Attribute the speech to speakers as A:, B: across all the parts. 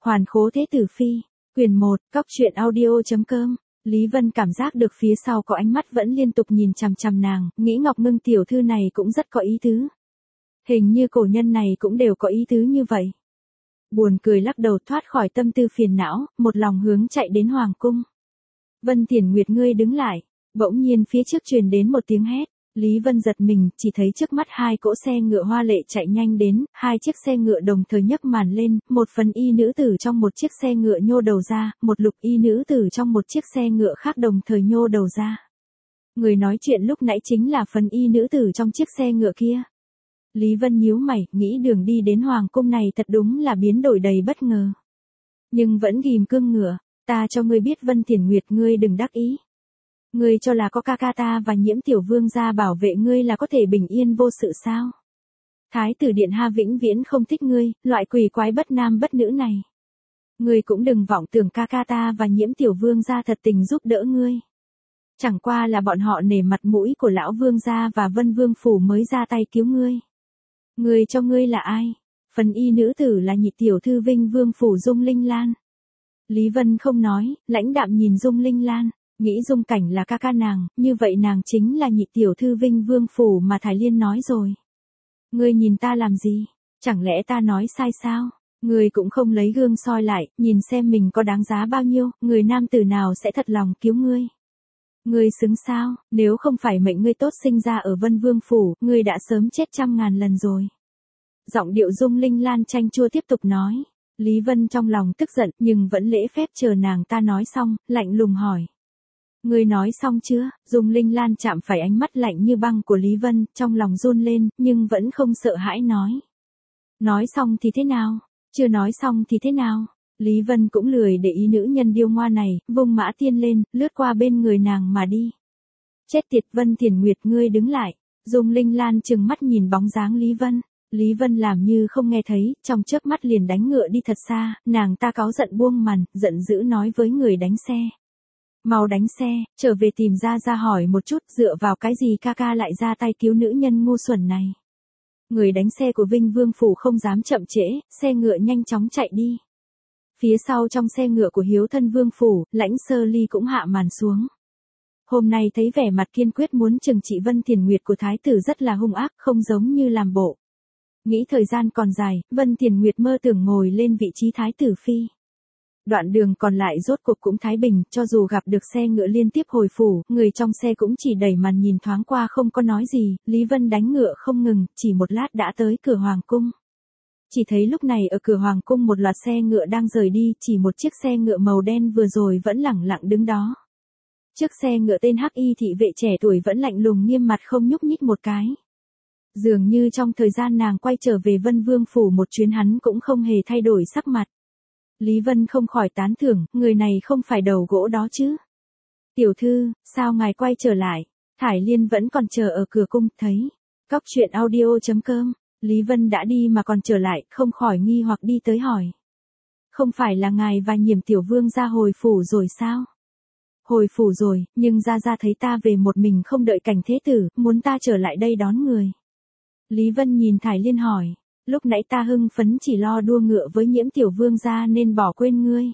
A: Hoàn khố thế tử phi, quyền 1, cóc truyện audio.com. Lý Vân cảm giác được phía sau có ánh mắt vẫn liên tục nhìn chằm chằm nàng, nghĩ Ngọc Ngưng tiểu thư này cũng rất có ý tứ. Hình như cổ nhân này cũng đều có ý tứ như vậy. Buồn cười lắc đầu thoát khỏi tâm tư phiền não, một lòng hướng chạy đến hoàng cung. Vân Thiển Nguyệt ngươi đứng lại, bỗng nhiên phía trước truyền đến một tiếng hét. Lý Vân giật mình, chỉ thấy trước mắt hai cỗ xe ngựa hoa lệ chạy nhanh đến, hai chiếc xe ngựa đồng thời nhấc màn lên, một phần y nữ tử trong một chiếc xe ngựa nhô đầu ra, một lục y nữ tử trong một chiếc xe ngựa khác đồng thời nhô đầu ra. Người nói chuyện lúc nãy chính là phần y nữ tử trong chiếc xe ngựa kia. Lý Vân nhíu mày, nghĩ đường đi đến hoàng cung này thật đúng là biến đổi đầy bất ngờ. Nhưng vẫn ghim cương ngựa, ta cho ngươi biết Vân Thiển Nguyệt ngươi đừng đắc ý. Ngươi cho là có ca ca ta và Nhiễm tiểu vương gia bảo vệ ngươi là có thể bình yên vô sự sao? Thái tử điện ha vĩnh viễn không thích ngươi, loại quỷ quái bất nam bất nữ này. Ngươi cũng đừng vọng tưởng ca ca ta và Nhiễm tiểu vương gia thật tình giúp đỡ ngươi. Chẳng qua là bọn họ nể mặt mũi của lão vương gia và Vân Vương phủ mới ra tay cứu ngươi. Ngươi cho ngươi là ai? Phần y nữ tử là nhị tiểu thư Vinh Vương phủ Dung Linh Lan. Lý Vân không nói, lãnh đạm nhìn Dung Linh Lan. Nghĩ Dung Cảnh là ca ca nàng, như vậy nàng chính là nhị tiểu thư Vinh Vương phủ mà Thải Liên nói rồi. Ngươi nhìn ta làm gì? Chẳng lẽ ta nói sai sao? Ngươi cũng không lấy gương soi lại, nhìn xem mình có đáng giá bao nhiêu, người nam tử nào sẽ thật lòng cứu ngươi? Ngươi xứng sao? Nếu không phải mệnh ngươi tốt sinh ra ở Vân Vương phủ, ngươi đã sớm chết 100.000 lần rồi. Giọng điệu Dung Linh Lan chanh chua tiếp tục nói. Lý Vân trong lòng tức giận nhưng vẫn lễ phép chờ nàng ta nói xong, lạnh lùng hỏi. Ngươi nói xong chưa? Dung Linh Lan chạm phải ánh mắt lạnh như băng của Lý Vân, trong lòng run lên, nhưng vẫn không sợ hãi nói. Nói xong thì thế nào? Chưa nói xong thì thế nào? Lý Vân cũng lười để ý nữ nhân điêu ngoa này, vung mã tiên lên, lướt qua bên người nàng mà đi. Chết tiệt Vân Thiển Nguyệt ngươi đứng lại. Dung Linh Lan trừng mắt nhìn bóng dáng Lý Vân. Lý Vân làm như không nghe thấy, trong chớp mắt liền đánh ngựa đi thật xa, nàng ta cáu giận buông màn, giận dữ nói với người đánh xe. Mau đánh xe, trở về tìm ra hỏi một chút, dựa vào cái gì ca ca lại ra tay cứu nữ nhân ngu xuẩn này. Người đánh xe của Vinh Vương phủ không dám chậm trễ, xe ngựa nhanh chóng chạy đi. Phía sau trong xe ngựa của Hiếu Thân Vương phủ, Lãnh Sơ Ly cũng hạ màn xuống. Hôm nay thấy vẻ mặt kiên quyết muốn trừng trị Vân Thiển Nguyệt của thái tử rất là hung ác, không giống như làm bộ. Nghĩ thời gian còn dài, Vân Thiển Nguyệt mơ tưởng ngồi lên vị trí thái tử phi. Đoạn đường còn lại rốt cuộc cũng thái bình, cho dù gặp được xe ngựa liên tiếp hồi phủ, người trong xe cũng chỉ đẩy màn nhìn thoáng qua không có nói gì, Lý Vân đánh ngựa không ngừng, chỉ một lát đã tới cửa hoàng cung. Chỉ thấy lúc này ở cửa hoàng cung một loạt xe ngựa đang rời đi, chỉ một chiếc xe ngựa màu đen vừa rồi vẫn lẳng lặng đứng đó. Chiếc xe ngựa tên Hắc Y thị vệ trẻ tuổi vẫn lạnh lùng nghiêm mặt không nhúc nhích một cái. Dường như trong thời gian nàng quay trở về Vân Vương phủ một chuyến hắn cũng không hề thay đổi sắc mặt. Lý Vân không khỏi tán thưởng, người này không phải đầu gỗ đó chứ. Tiểu thư, sao ngài quay trở lại? Thải Liên vẫn còn chờ ở cửa cung, thấy. cóc truyện audio.com, Lý Vân đã đi mà còn trở lại, không khỏi nghi hoặc đi tới hỏi. Không phải là ngài và Nhiễm tiểu vương ra hồi phủ rồi sao? Hồi phủ rồi, nhưng ra thấy ta về một mình không đợi Cảnh thế tử, muốn ta trở lại đây đón người. Lý Vân nhìn Thải Liên hỏi. Lúc nãy ta hưng phấn chỉ lo đua ngựa với Nhiễm tiểu vương gia nên bỏ quên ngươi.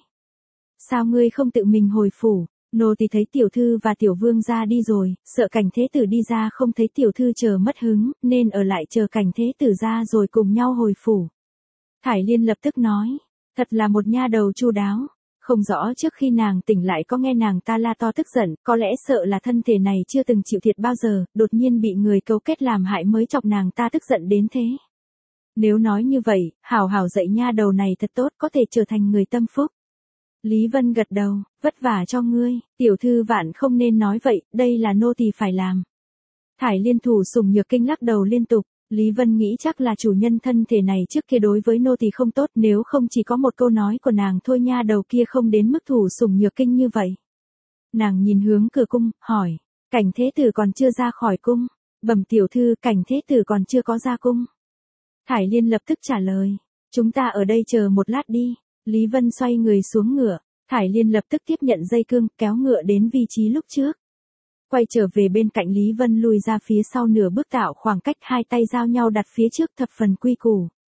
A: Sao ngươi không tự mình hồi phủ? Nô tỳ thấy tiểu thư và tiểu vương gia đi rồi, sợ Cảnh thế tử đi ra không thấy tiểu thư chờ mất hứng, nên ở lại chờ Cảnh thế tử ra rồi cùng nhau hồi phủ. Thải Liên lập tức nói, thật là một nha đầu chu đáo. Không rõ trước khi nàng tỉnh lại có nghe nàng ta la to tức giận, có lẽ sợ là thân thể này chưa từng chịu thiệt bao giờ, đột nhiên bị người cấu kết làm hại mới chọc nàng ta tức giận đến thế. Nếu nói như vậy, hảo hảo dạy nha đầu này thật tốt, có thể trở thành người tâm phúc. Lý Vân gật đầu, vất vả cho ngươi, tiểu thư vạn không nên nói vậy, đây là nô tỳ phải làm. Thải Liên thủ Sùng Nhược Kinh lắc đầu liên tục, Lý Vân nghĩ chắc là chủ nhân thân thể này trước kia đối với nô tỳ không tốt, nếu không chỉ có một câu nói của nàng thôi nha đầu kia không đến mức thủ Sùng Nhược Kinh như vậy. Nàng nhìn hướng cửa cung, hỏi, Cảnh thế tử còn chưa ra khỏi cung? Bẩm tiểu thư, Cảnh thế tử còn chưa có ra cung. Thải Liên lập tức trả lời, chúng ta ở đây chờ một lát đi. Lý Vân xoay người xuống ngựa, Thải Liên lập tức tiếp nhận dây cương, kéo ngựa đến vị trí lúc trước. Quay trở về bên cạnh Lý Vân lùi ra phía sau nửa bước tạo khoảng cách, hai tay giao nhau đặt phía trước thập phần quy củ.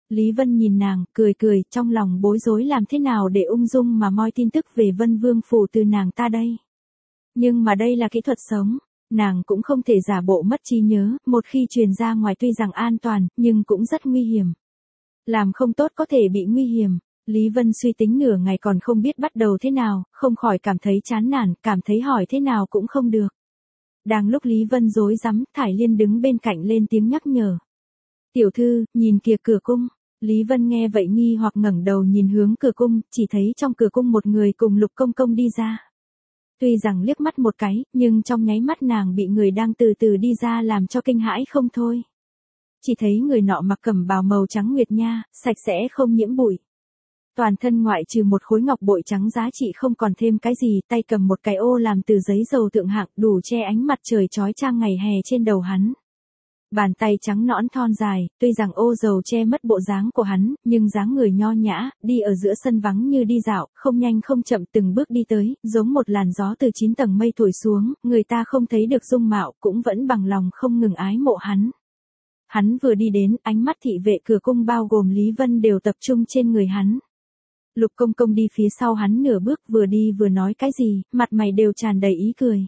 A: Lý Vân nhìn nàng, cười cười, trong lòng bối rối làm thế nào để ung dung mà moi tin tức về Vân Vương phủ từ nàng ta đây. Nhưng mà đây là kỹ thuật sống, nàng cũng không thể giả bộ mất trí nhớ, một khi truyền ra ngoài tuy rằng an toàn, nhưng cũng rất nguy hiểm. Làm không tốt có thể bị nguy hiểm. Lý Vân suy tính nửa ngày còn không biết bắt đầu thế nào, không khỏi cảm thấy chán nản, cảm thấy hỏi thế nào cũng không được. Đang lúc Lý Vân rối rắm, Thải Liên đứng bên cạnh lên tiếng nhắc nhở. Tiểu thư, nhìn kìa cửa cung. Lý Vân nghe vậy nghi hoặc ngẩng đầu nhìn hướng cửa cung, chỉ thấy trong cửa cung một người cùng Lục Công Công đi ra. Tuy rằng liếc mắt một cái, nhưng trong nháy mắt nàng bị người đang từ từ đi ra làm cho kinh hãi không thôi. Chỉ thấy người nọ mặc cẩm bào màu trắng nguyệt nha, sạch sẽ không nhiễm bụi. Toàn thân ngoại trừ một khối ngọc bội trắng giá trị không còn thêm cái gì, tay cầm một cái ô làm từ giấy dầu thượng hạng đủ che ánh mặt trời chói chang ngày hè trên đầu hắn. Bàn tay trắng nõn thon dài, tuy rằng ô dầu che mất bộ dáng của hắn, nhưng dáng người nho nhã, đi ở giữa sân vắng như đi dạo, không nhanh không chậm từng bước đi tới, giống một làn gió từ 9 tầng mây thổi xuống, người ta không thấy được dung mạo, cũng vẫn bằng lòng không ngừng ái mộ hắn. Hắn vừa đi đến, ánh mắt thị vệ cửa cung bao gồm Lý Vân đều tập trung trên người hắn. Lục Công Công đi phía sau hắn nửa bước vừa đi vừa nói cái gì, mặt mày đều tràn đầy ý cười.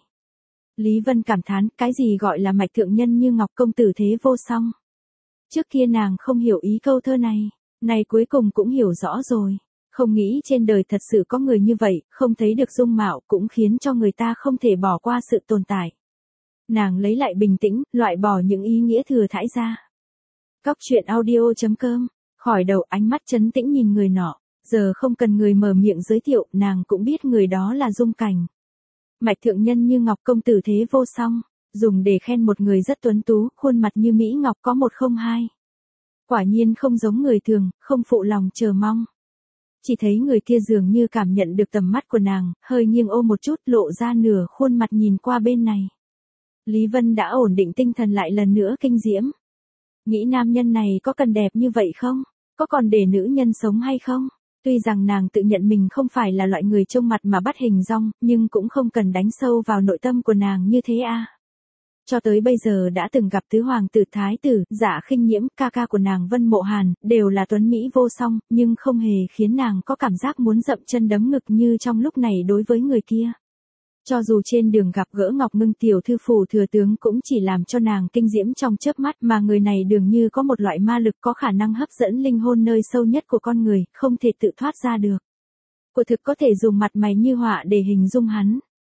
A: Lý Vân cảm thán, cái gì gọi là mạch thượng nhân như ngọc công tử thế vô song. Trước kia nàng không hiểu ý câu thơ này cuối cùng cũng hiểu rõ rồi. Không nghĩ trên đời thật sự có người như vậy, không thấy được dung mạo cũng khiến cho người ta không thể bỏ qua sự tồn tại. Nàng lấy lại bình tĩnh, loại bỏ những ý nghĩa thừa thãi ra. Cóc truyện audio.com, khỏi đầu ánh mắt trấn tĩnh nhìn người nọ, giờ không cần người mở miệng giới thiệu, nàng cũng biết người đó là Dung Cảnh. Mạch thượng nhân như ngọc công tử thế vô song, dùng để khen một người rất tuấn tú, khuôn mặt như Mỹ Ngọc có một không hai. Quả nhiên không giống người thường, không phụ lòng chờ mong. Chỉ thấy người kia dường như cảm nhận được tầm mắt của nàng, hơi nghiêng ô một chút lộ ra nửa khuôn mặt nhìn qua bên này. Lý Vân đã ổn định tinh thần lại lần nữa kinh diễm. Nghĩ nam nhân này có cần đẹp như vậy không? Có còn để nữ nhân sống hay không? Tuy rằng nàng tự nhận mình không phải là loại người trông mặt mà bắt hình dong, nhưng cũng không cần đánh sâu vào nội tâm của nàng như thế a. Cho tới bây giờ đã từng gặp tứ hoàng tử thái tử, Dạ Khinh Nhiễm, ca ca của nàng Vân Mộ Hàn, đều là tuấn mỹ vô song, nhưng không hề khiến nàng có cảm giác muốn dậm chân đấm ngực như trong lúc này đối với người kia. Cho dù trên đường gặp gỡ Ngọc Ngưng tiểu thư phủ thừa tướng cũng chỉ làm cho nàng kinh diễm trong chớp mắt, mà người này dường như có một loại ma lực có khả năng hấp dẫn linh hồn nơi sâu nhất của con người, không thể tự thoát ra được. Quả thực có thể dùng mặt mày như họa để hình dung hắn.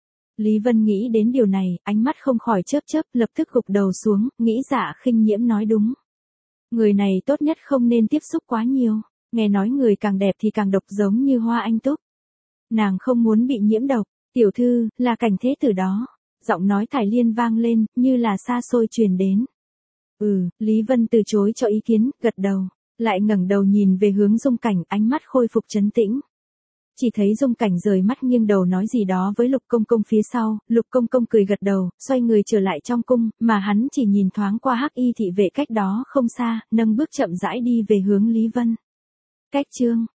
A: Lý Vân nghĩ đến điều này, ánh mắt không khỏi chớp chớp, lập tức gục đầu xuống, nghĩ Dạ Khinh Nhiễm nói đúng. Người này tốt nhất không nên tiếp xúc quá nhiều, nghe nói người càng đẹp thì càng độc giống như hoa anh túc. Nàng không muốn bị nhiễm độc. Tiểu thư, là Cảnh thế tử đó. Giọng nói Thải Liên vang lên, như là xa xôi truyền đến. Lý Vân từ chối cho ý kiến, gật đầu. Lại ngẩng đầu nhìn về hướng Dung Cảnh, ánh mắt khôi phục trấn tĩnh. Chỉ thấy Dung Cảnh rời mắt nghiêng đầu nói gì đó với Lục Công Công phía sau, Lục Công Công cười gật đầu, xoay người trở lại trong cung, mà hắn chỉ nhìn thoáng qua Hắc Y thị vệ cách đó không xa, nâng bước chậm rãi đi về hướng Lý Vân. Cách chương